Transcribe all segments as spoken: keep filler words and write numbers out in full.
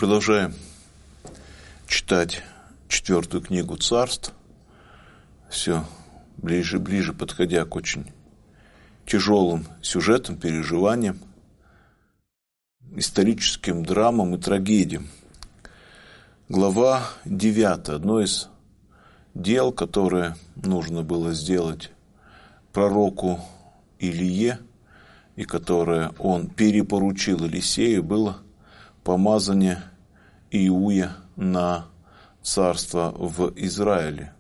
Продолжаем читать четвертую книгу Царств, все ближе и ближе подходя к очень тяжелым сюжетам, переживаниям, историческим драмам и трагедиям. Глава девятая. Одно из дел, которое нужно было сделать пророку Илие, и которое он перепоручил Елисею, было помазание Иуя на царство в Израиле.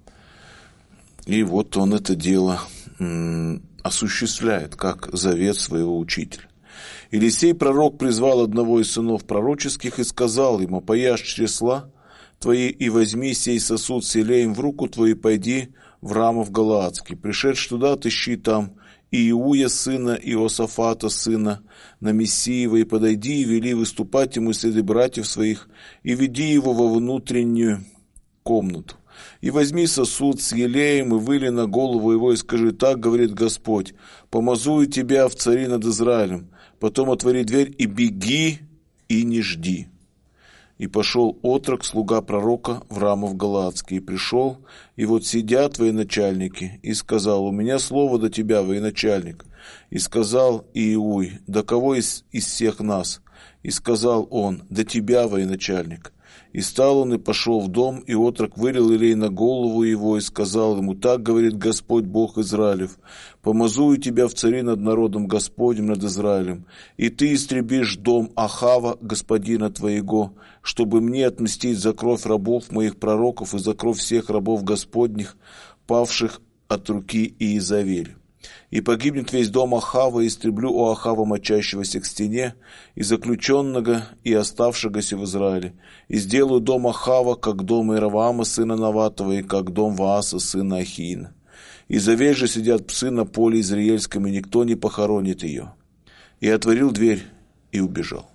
И вот он это дело м, осуществляет, как завет своего учителя. Елисей, пророк, призвал одного из сынов пророческих и сказал ему: «Пояжь чресла твои и возьми сей сосуд с елеем в руку твою, и пойди в Рамов Галаадский. Пришедший туда, отыщи там Иуя, сына Иосафата, сына Намессиева, и подойди и вели выступать ему среди братьев своих, и веди его во внутреннюю комнату. И возьми сосуд с елеем, и выли на голову его, и скажи: так говорит Господь, помазую тебя в цари над Израилем. Потом отвори дверь и беги, и не жди». И пошел отрок, слуга пророка, в Рамов Галаадский, и пришел, и вот сидят военачальники, и сказал: «У меня слово до тебя, военачальник». И сказал Иуй: «До кого из, из всех нас?» И сказал он: «До тебя, военачальник». И стал он и пошел в дом, и отрок вылил елей на голову его, и сказал ему: так говорит Господь Бог Израилев, помазую тебя в цари над народом Господним, над Израилем, и ты истребишь дом Ахава, господина твоего, чтобы мне отмстить за кровь рабов моих пророков и за кровь всех рабов Господних, павших от руки Иезавели. И погибнет весь дом Ахава, и истреблю у Ахава мочащегося к стене, и заключенного, и оставшегося в Израиле. И сделаю дом Ахава, как дом Иераваама, сына Наватова, и как дом Вааса, сына Ахиина. И завель же сидят псы на поле Израильском, и никто не похоронит ее». И отворил дверь, и убежал.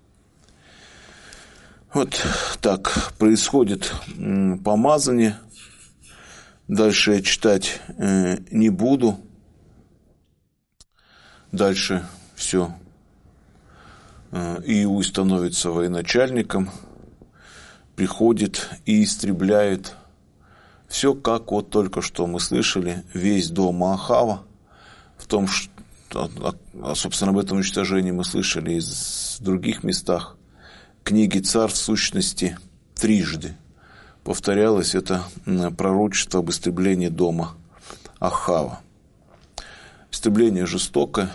Вот так происходит помазание. Дальше я читать э, не буду. Дальше все. Иуй становится военачальником, приходит и истребляет все, как вот только что мы слышали, весь дом Ахава. В том, что, собственно, об этом уничтожении мы слышали из других местах. Книги Царств, в сущности, трижды повторялось это пророчество об истреблении дома Ахава. Истребление жестокое,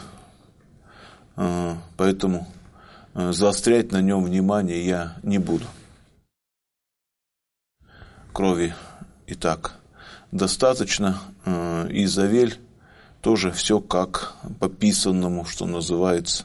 поэтому заострять на нем внимание я не буду. Крови и так достаточно. Иезавель тоже все как по писанному, что называется,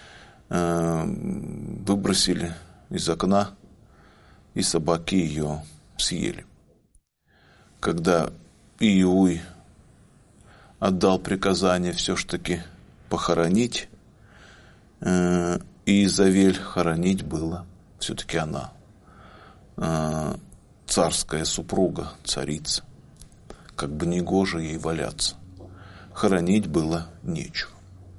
выбросили из окна, и собаки ее съели. Когда Иуй отдал приказание все-таки похоронить, э, Иезавель хоронить было все-таки она, э, царская супруга, царица, как бы негоже ей валяться. Хоронить было нечего.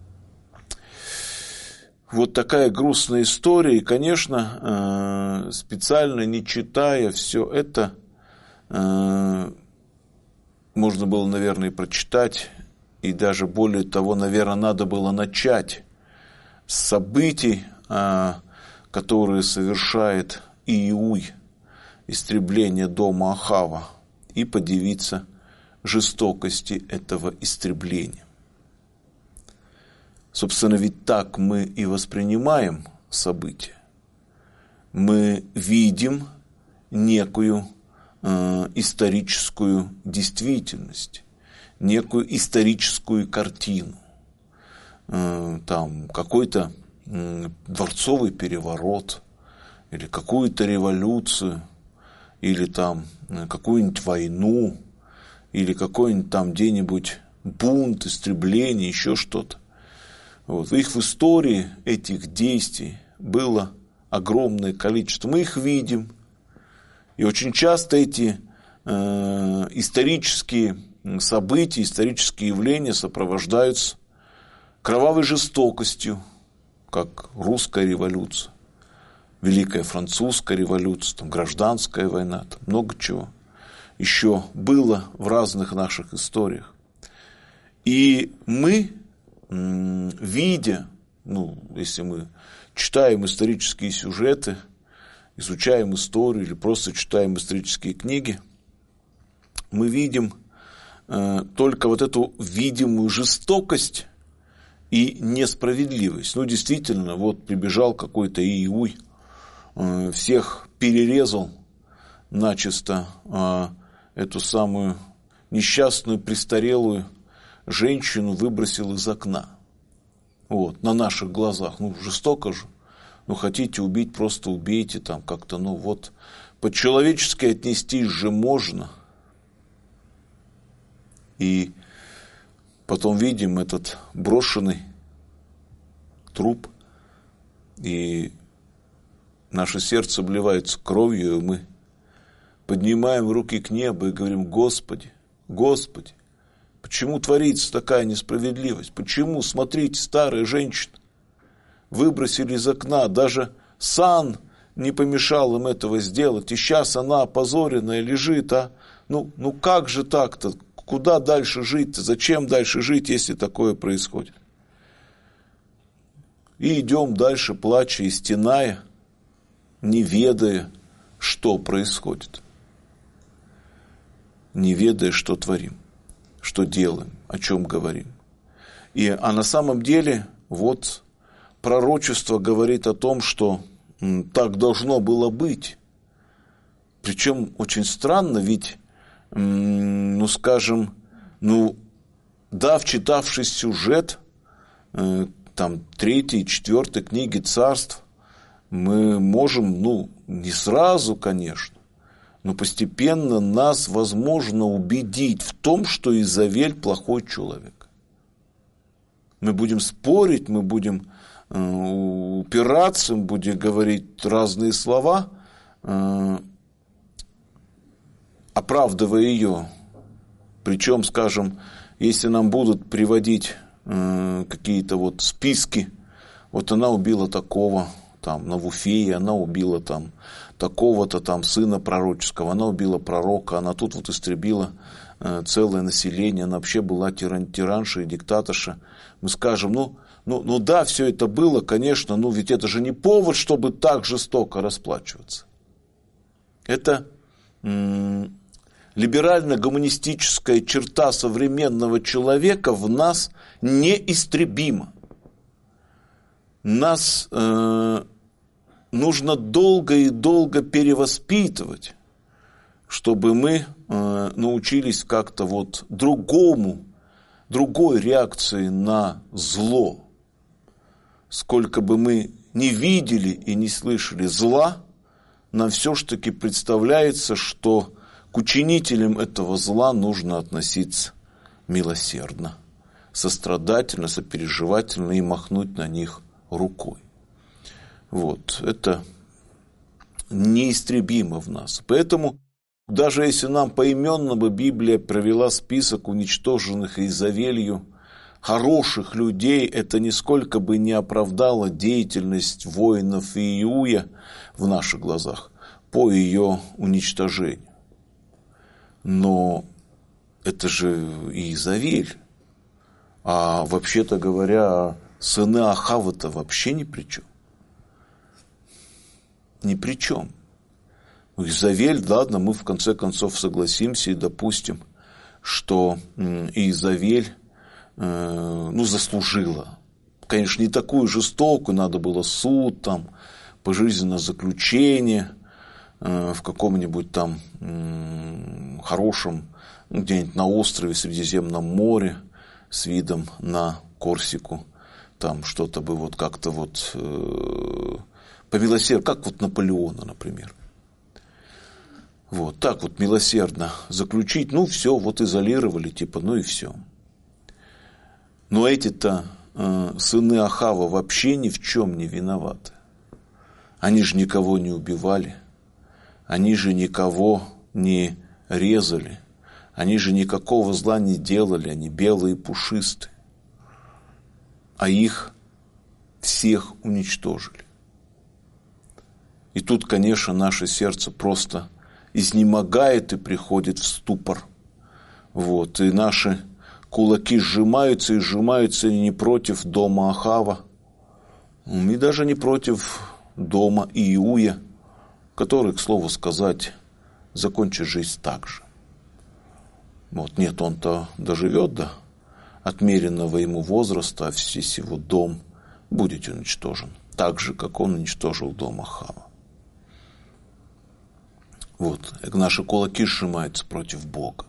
Вот такая грустная история, и, конечно, э, специально не читая все это, э, можно было, наверное, и прочитать, и даже более того, наверное, надо было начать с событий, которые совершает Иуй, истребление дома Ахава, и подивиться жестокости этого истребления. Собственно, ведь так мы и воспринимаем события. Мы видим некую историческую действительность, некую историческую картину. Там какой-то дворцовый переворот, или какую-то революцию, или там какую-нибудь войну, или какой-нибудь там где-нибудь бунт, истребление, еще что-то. Вот. Их в истории этих действий было огромное количество. Мы их видим. И очень часто эти э, исторические события, исторические явления Великая Французская революция, там, гражданская война, там, много чего еще было в разных наших историях. И мы, видя, ну, если мы читаем исторические сюжеты, изучаем историю или просто читаем исторические книги, мы видим э, только вот эту видимую жестокость и несправедливость. Ну, действительно, вот прибежал какой-то Иуй, э, всех перерезал начисто, э, эту самую несчастную, престарелую женщину выбросил из окна. Вот, на наших глазах. Ну, жестоко же. Ну, хотите убить, просто убейте там как-то. Ну, вот, по-человечески отнестись же можно. И потом видим этот брошенный труп, и наше сердце обливается кровью, и мы поднимаем руки к небу и говорим: Господи, Господи, почему творится такая несправедливость? Почему, смотрите, старая женщина выбросили из окна, даже сан не помешал им этого сделать, и сейчас она опозоренная лежит, а? Ну, ну как же так-то? Куда дальше жить-то? Зачем дальше жить, если такое происходит? И идем дальше, плача и стеная, не ведая, что происходит. Не ведая, что творим, что делаем, о чем говорим. И, а на самом деле, вот пророчество говорит о том, что м, так должно было быть. Причем очень странно, ведь, м, ну скажем, ну да, вчитавшись в сюжет, э, там, третьей, четвертой книги Царств, мы можем, ну, не сразу, конечно, но постепенно нас возможно убедить в том, что Изавель плохой человек. Мы будем спорить, мы будем э, упираться, мы будем говорить разные слова, э, оправдывая ее. Причем, скажем, если нам будут приводить э, какие-то вот списки, вот она убила такого, там, Навуфея, она убила там такого-то там сына пророческого, она убила пророка, она тут вот истребила э, целое население, она вообще была тиран, тиранша и диктаторша. Мы скажем, ну, ну, ну да, все это было, конечно, ну ведь это же не повод, чтобы так жестоко расплачиваться. Это м- либерально-гуманистическая черта современного человека в нас неистребима. Нас э, нужно долго и долго перевоспитывать, чтобы мы э, научились как-то вот другому, другой реакции на зло. Сколько бы мы не видели и не слышали зла, нам все-таки представляется, что к учинителям этого зла нужно относиться милосердно, сострадательно, сопереживательно и махнуть на них рукой. Вот, это неистребимо в нас. Поэтому, даже если нам поименно бы Библия провела список уничтоженных Изавелью хороших людей, это нисколько бы не оправдало деятельность воинов Иуя в наших глазах по ее уничтожению. Но это же Изавель. А вообще-то говоря, сыны Ахава-то вообще ни при чем. Ни при чем. Изавель, ладно, мы в конце концов согласимся и допустим, что Изавель, ну, заслужила. Конечно, не такую жестокую, надо было суд, там, пожизненное заключение в каком-нибудь там хорошем, где-нибудь на острове в Средиземном море с видом на Корсику. Там что-то бы вот как-то вот э, помилосердно, как вот Наполеона, например. Вот, так вот милосердно заключить, ну все, вот изолировали, типа, ну и все. Но эти-то э, сыны Ахава вообще ни в чем не виноваты. Они же никого не убивали, они же никого не резали, они же никакого зла не делали, они белые и пушистые. А их всех уничтожили. И тут, конечно, наше сердце просто изнемогает и приходит в ступор. Вот. И наши кулаки сжимаются и сжимаются не против дома Ахава, и даже не против дома Иуя, который, к слову сказать, закончит жизнь так же. Вот. Нет, он-то доживет до отмеренного ему возраста, а весь его дом будет уничтожен, так же, как он уничтожил дом Ахава. Вот. Наши кулаки сжимаются против Бога.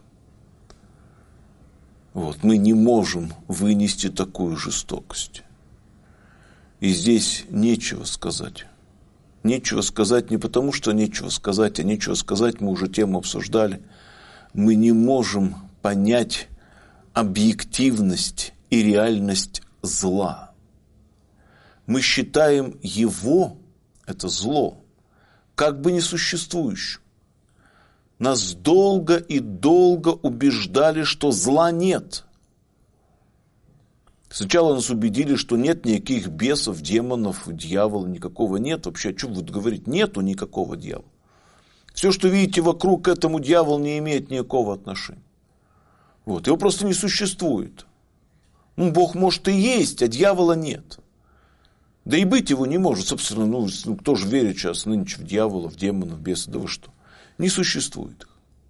Вот. Мы не можем вынести такую жестокость. И здесь нечего сказать. Нечего сказать не потому, что нечего сказать, а нечего сказать, мы уже тему обсуждали. Мы не можем понять объективность и реальность зла. Мы считаем его, это зло, как бы несуществующим. Нас долго и долго убеждали, что зла нет. Сначала нас убедили, что нет никаких бесов, демонов, дьявола, никакого нет. Вообще, о чем вы говорите? Нету никакого дьявола. Все, что видите вокруг, к этому дьяволу не имеет никакого отношения. Вот. Его просто не существует. Ну, Бог может и есть, а дьявола нет. Да и быть его не может. Собственно, ну, кто же верит сейчас нынче в дьявола, в демонов, в бесов, да вы что? Не существует их.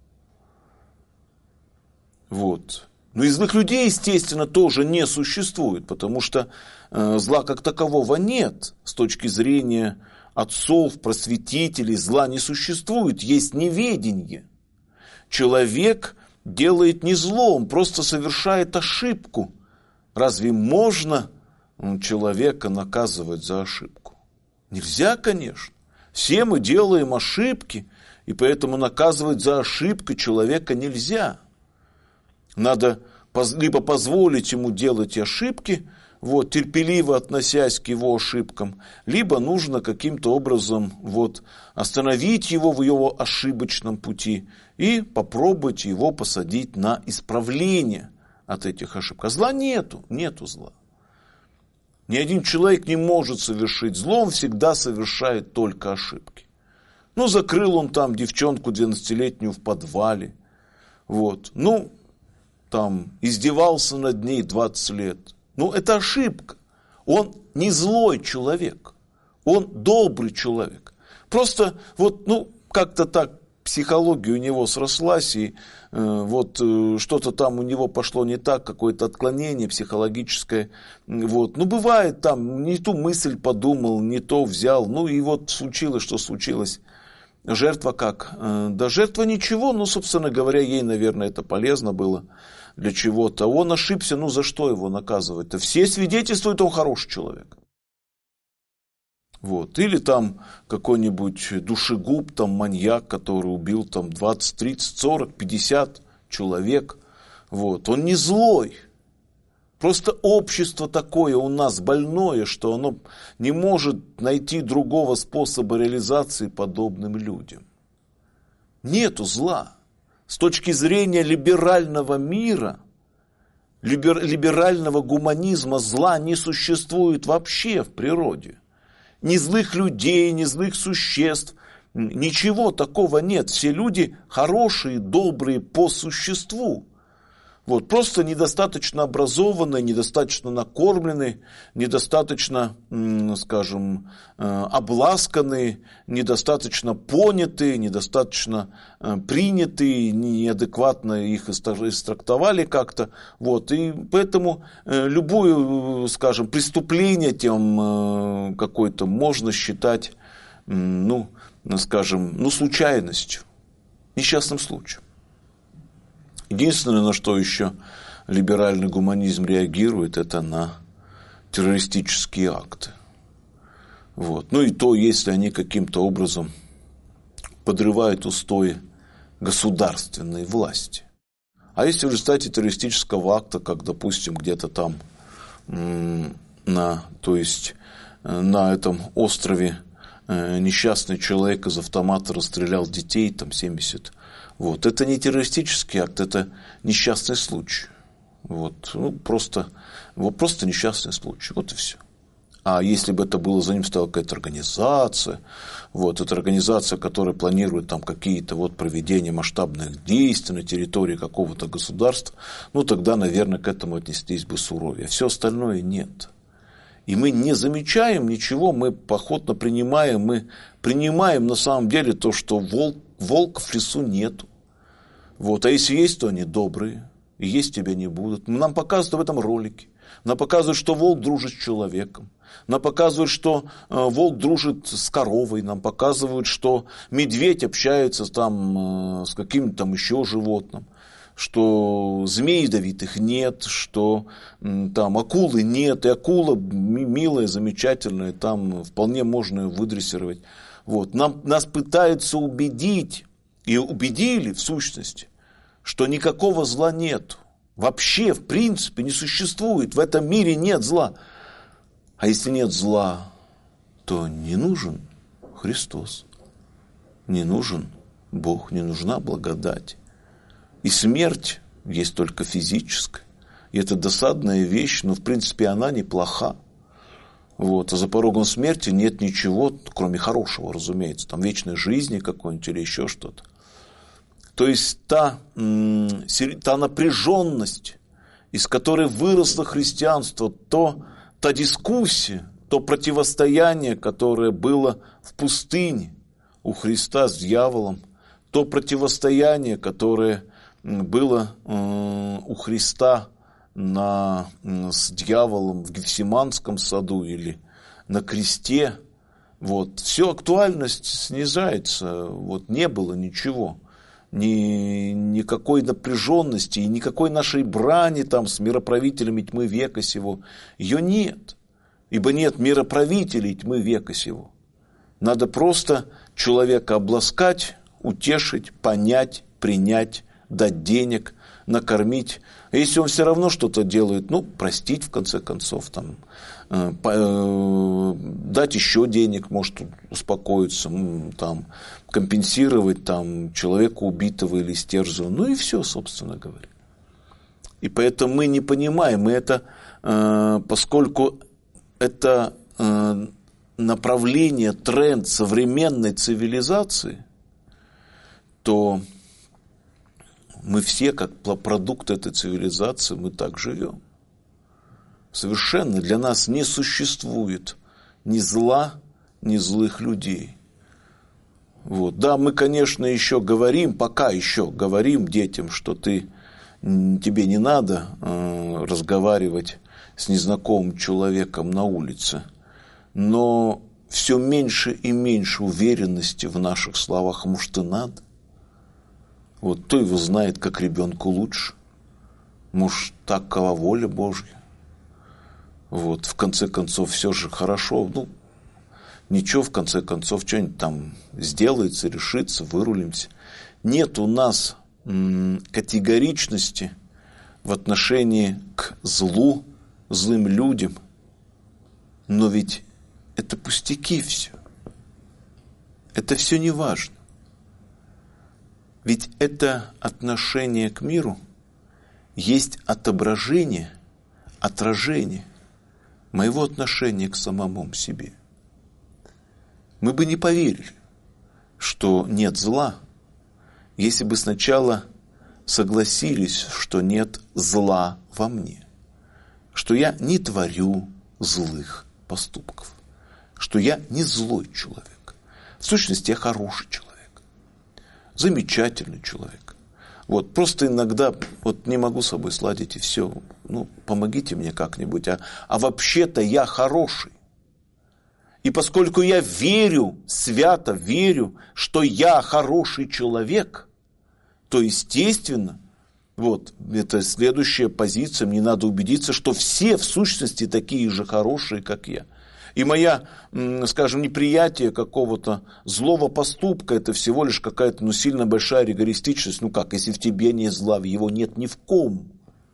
Вот. Но и злых людей, естественно, тоже не существует, потому что э, зла как такового нет. С точки зрения отцов, просветителей, зла не существует, есть неведение. Человек делает не зло, он просто совершает ошибку. Разве можно человека наказывать за ошибку? Нельзя, конечно. Все мы делаем ошибки, и поэтому наказывать за ошибку человека нельзя. Надо либо позволить ему делать ошибки, вот, терпеливо относясь к его ошибкам, либо нужно каким-то образом вот, остановить его в его ошибочном пути и попробовать его посадить на исправление от этих ошибок. А зла нету, нету зла. Ни один человек не может совершить зло, он всегда совершает только ошибки. Ну, закрыл он там девчонку двенадцатилетнюю в подвале, вот, ну, там, издевался над ней двадцать лет. Ну, это ошибка. Он не злой человек, он добрый человек. Просто вот, ну, как-то так психология у него срослась, и э, вот э, что-то там у него пошло не так, какое-то отклонение психологическое. Вот. Ну, бывает там, не ту мысль подумал, не то взял, ну, и вот случилось, что случилось. Жертва как? Э, да жертва ничего, ну, собственно говоря, ей, наверное, это полезно было для чего-то. Он ошибся, ну, за что его наказывать-то? Все свидетельствуют, он хороший человек. Вот. Или там какой-нибудь душегуб, там маньяк, который убил там двадцать, тридцать, сорок, пятьдесят человек. Вот. Он не злой. Просто общество такое у нас больное, что оно не может найти другого способа реализации подобным людям. Нету зла. С точки зрения либерального мира, либер, либерального гуманизма, зла не существует вообще в природе. Ни злых людей, ни злых существ, ничего такого нет. Все люди хорошие, добрые по существу. Вот, просто недостаточно образованные, недостаточно накормленные, недостаточно, скажем, обласканные, недостаточно понятые, недостаточно принятые, неадекватно их истрактовали как-то. Вот, и поэтому любое, скажем, преступление тем какое-то можно считать, ну, скажем, ну, случайностью, несчастным случаем. Единственное, на что еще либеральный гуманизм реагирует, это на террористические акты. Вот. Ну и то, если они каким-то образом подрывают устои государственной власти. А если в результате террористического акта, как, допустим, где-то там, на, то есть на этом острове несчастный человек из автомата расстрелял детей, там семьдесят. Вот. Это не террористический акт, это несчастный случай. Вот. Ну, просто, вот, просто несчастный случай. Вот и все. А если бы это было, за ним стояла какая-то организация, вот, это организация, которая планирует там какие-то вот проведения масштабных действий на территории какого-то государства, ну тогда, наверное, к этому отнеслись бы суровее. Все остальное нет. И мы не замечаем ничего, мы охотно принимаем, мы принимаем на самом деле то, что волк, волка в лесу нету. Вот, а если есть, то они добрые, и есть тебя не будут. Нам показывают в этом ролике. Нам показывают, что волк дружит с человеком. Нам показывают, что э, волк дружит с коровой. Нам показывают, что медведь общается там, э, с каким-то там еще животным. Что змей ядовитых нет, что э, там акулы нет. И акула милая, замечательная, там вполне можно ее выдрессировать. Вот. Нам, нас пытаются убедить, и убедили в сущности, что никакого зла нет. Вообще, в принципе, не существует. В этом мире нет зла. А если нет зла, то не нужен Христос. Не нужен Бог, не нужна благодать. И смерть есть только физическая. И это досадная вещь, но в принципе она неплоха. Вот. А за порогом смерти нет ничего, кроме хорошего, разумеется. Там вечной жизни какой-нибудь или еще что-то. То есть та, та напряженность, из которой выросло христианство, то, та дискуссия, то противостояние, которое было в пустыне у Христа с дьяволом, то противостояние, которое было у Христа на, с дьяволом в Гефсиманском саду или на кресте, вот, все актуальность снижается, вот, не было ничего. Ни, никакой напряженности и никакой нашей брани там с мироправителями тьмы века сего. Ее нет. Ибо нет мироправителей тьмы века сего. Надо просто человека обласкать, утешить, понять, принять, дать денег, накормить. А если он все равно что-то делает, ну, простить в конце концов, там, э, э, дать еще денег, может успокоиться, там, компенсировать там, человека убитого или истерзанного, ну и все, собственно говоря. И поэтому мы не понимаем, мы это, э, поскольку это э, направление, тренд современной цивилизации, то мы все, как продукт этой цивилизации, мы так живем. Совершенно для нас не существует ни зла, ни злых людей. Вот. Да, мы, конечно, еще говорим, пока еще говорим детям, что ты, тебе не надо э, разговаривать с незнакомым человеком на улице. Но все меньше и меньше уверенности в наших словах, а может и надо. Вот кто его знает, как ребенку лучше. Может, такова воля Божья. Вот, в конце концов, все же хорошо. Ну, ничего, в конце концов, что-нибудь там сделается, решится, вырулимся. Нет у нас м- категоричности в отношении к злу, злым людям. Но ведь это пустяки все. Это все не важно. Ведь это отношение к миру есть отображение, отражение моего отношения к самому себе. Мы бы не поверили, что нет зла, если бы сначала согласились, что нет зла во мне, что я не творю злых поступков, что я не злой человек. В сущности, я хороший человек. Замечательный человек. Вот, просто иногда вот не могу с собой сладить и все. Ну, помогите мне как-нибудь. А, а вообще-то я хороший. И поскольку я верю, свято верю, что я хороший человек, то, естественно, вот, это следующая позиция. Мне надо убедиться, что все в сущности такие же хорошие, как я. И моя, скажем, неприятие какого-то злого поступка, это всего лишь какая-то, ну, сильно большая ригористичность. Ну как, если в тебе нет зла, его нет ни в ком.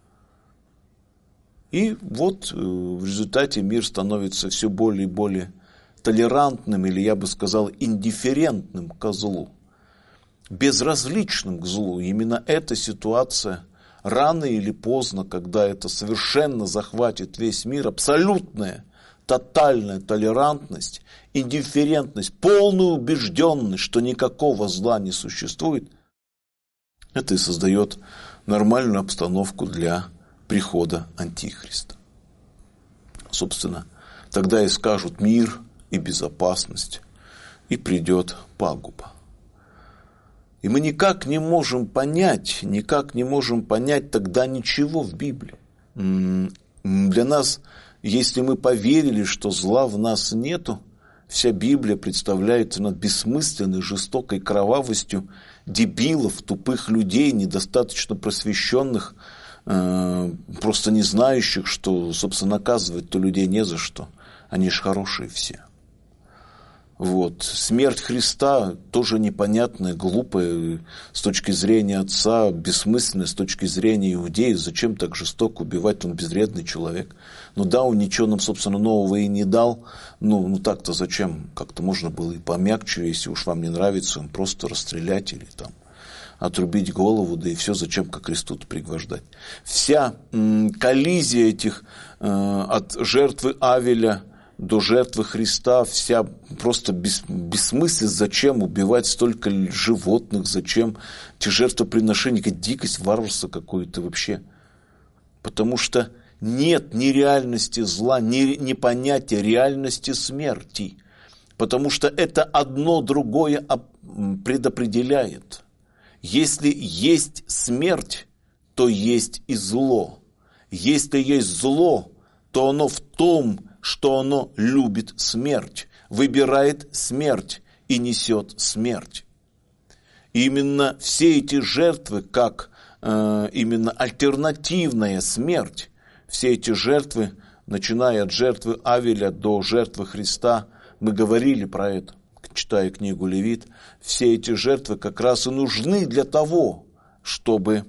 И вот в результате мир становится все более и более толерантным, или я бы сказал, индифферентным к злу, безразличным к злу. Именно эта ситуация рано или поздно, когда это совершенно захватит весь мир, абсолютная тотальная толерантность, индифферентность, полная убежденность, что никакого зла не существует, это и создает нормальную обстановку для прихода Антихриста. Собственно, тогда и скажут мир и безопасность, и придет пагуба. И мы никак не можем понять, никак не можем понять тогда ничего в Библии. Для нас, если мы поверили, что зла в нас нету, вся Библия представляется над бессмысленной, жестокой кровавостью дебилов, тупых людей, недостаточно просвещенных, просто не знающих, что, собственно, наказывать-то людей не за что. Они же хорошие все. Вот. Смерть Христа тоже непонятная, глупая с точки зрения отца, бессмысленная с точки зрения иудеев. Зачем так жестоко убивать? Он безвредный человек. Ну да, он ничего нам, собственно, нового и не дал. Ну, ну так-то зачем? Как-то можно было и помягче, если уж вам не нравится, он просто расстрелять или там отрубить голову, да и все, зачем ко кресту-то пригвождать. Вся м, коллизия этих э, от жертвы Авеля до жертвы Христа, вся просто бес, бессмыслица, зачем убивать столько животных, зачем эти жертвоприношения, какая дикость, варварство какое-то вообще. Потому что нет ни реальности зла, ни, ни понятия реальности смерти. Потому что это одно другое предопределяет. Если есть смерть, то есть и зло. Если есть зло, то оно в том, что оно любит смерть, выбирает смерть и несет смерть. И именно все эти жертвы, как э, именно альтернативная смерть, все эти жертвы, начиная от жертвы Авеля до жертвы Христа, мы говорили про это, читая книгу Левит, все эти жертвы как раз и нужны для того, чтобы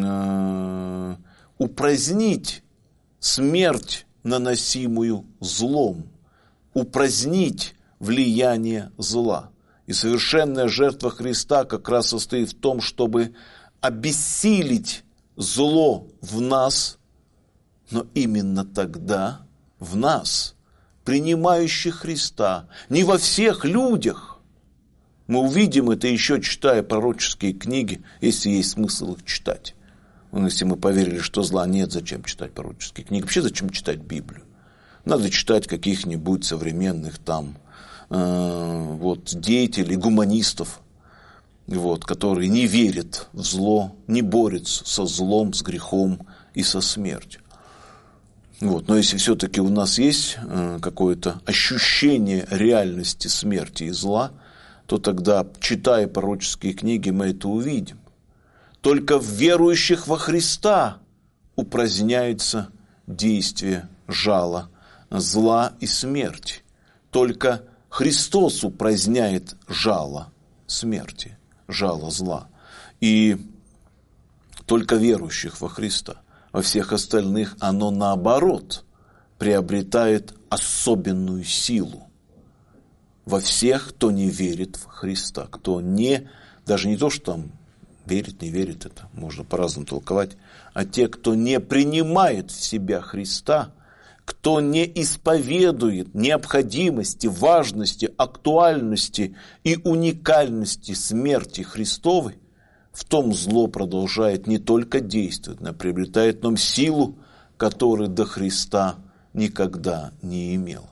э, упразднить смерть, наносимую злом, упразднить влияние зла. И совершенная жертва Христа как раз состоит в том, чтобы обессилить зло в нас, но именно тогда в нас, принимающих Христа, не во всех людях. Мы увидим это еще, читая пророческие книги, если есть смысл их читать. Ну, если мы поверили, что зла нет, зачем читать пророческие книги? Вообще зачем читать Библию? Надо читать каких-нибудь современных там э, вот, деятелей, гуманистов, вот, которые не верят в зло, не борются со злом, с грехом и со смертью. Вот. Но если все-таки у нас есть э, какое-то ощущение реальности смерти и зла, то тогда, читая пророческие книги, мы это увидим. Только в верующих во Христа упраздняется действие жала, зла и смерти. Только Христос упраздняет жало смерти, жало зла. И только верующих во Христа. Во всех остальных оно наоборот приобретает особенную силу. Во всех, кто не верит в Христа, кто не, даже не то, что там верит, не верит, это можно по-разному толковать, а те, кто не принимает в себя Христа, кто не исповедует необходимости, важности, актуальности и уникальности смерти Христовой, в том зло продолжает не только действовать, но приобретает в нем силу, которой до Христа никогда не имел.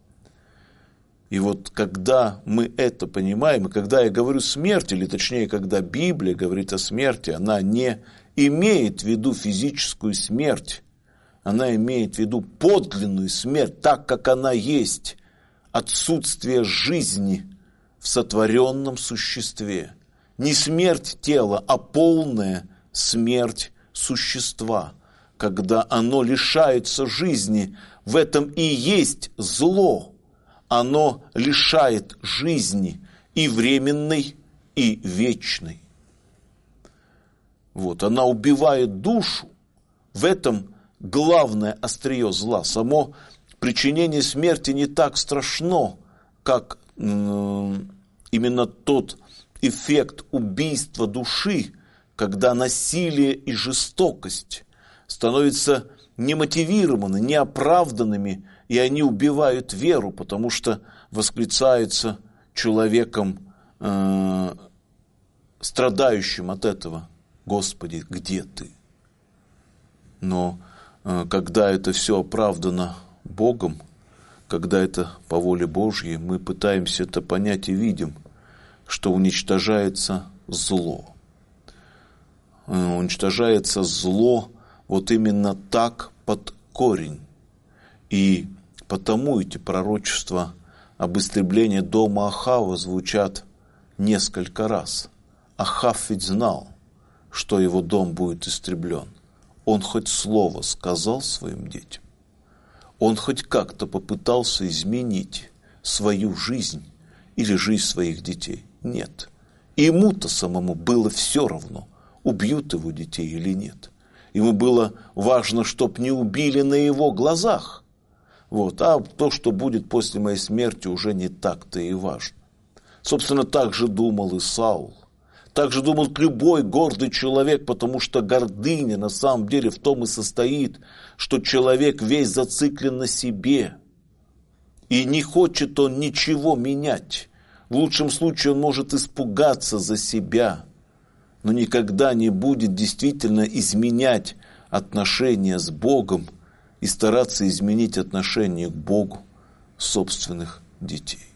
И вот когда мы это понимаем, и когда я говорю смерть, или точнее, когда Библия говорит о смерти, она не имеет в виду физическую смерть, она имеет в виду подлинную смерть, так как она есть, отсутствие жизни в сотворенном существе. Не смерть тела, а полная смерть существа, когда оно лишается жизни. В этом и есть зло. Оно лишает жизни и временной, и вечной. Вот, она убивает душу. В этом главное острие зла. Само причинение смерти не так страшно, как э, именно тот эффект убийства души, когда насилие и жестокость становятся немотивированными, неоправданными и они убивают веру, потому что восклицается человеком, э, страдающим от этого: «Господи, где Ты?» Но э, когда это все оправдано Богом, когда это по воле Божьей, мы пытаемся это понять и видим, что уничтожается зло. Э, уничтожается зло вот именно так, под корень. И потому эти пророчества об истреблении дома Ахава звучат несколько раз. Ахав ведь знал, что его дом будет истреблен. Он хоть слово сказал своим детям? Он хоть как-то попытался изменить свою жизнь или жизнь своих детей? Нет. И ему-то самому было все равно, убьют его детей или нет. Ему было важно, чтоб не убили на его глазах. Вот. А то, что будет после моей смерти, уже не так-то и важно. Собственно, так же думал и Саул. Так же думал любой гордый человек, потому что гордыня на самом деле в том и состоит, что человек весь зациклен на себе. И не хочет он ничего менять. В лучшем случае он может испугаться за себя, но никогда не будет действительно изменять отношения с Богом и стараться изменить отношение к Богу собственных детей.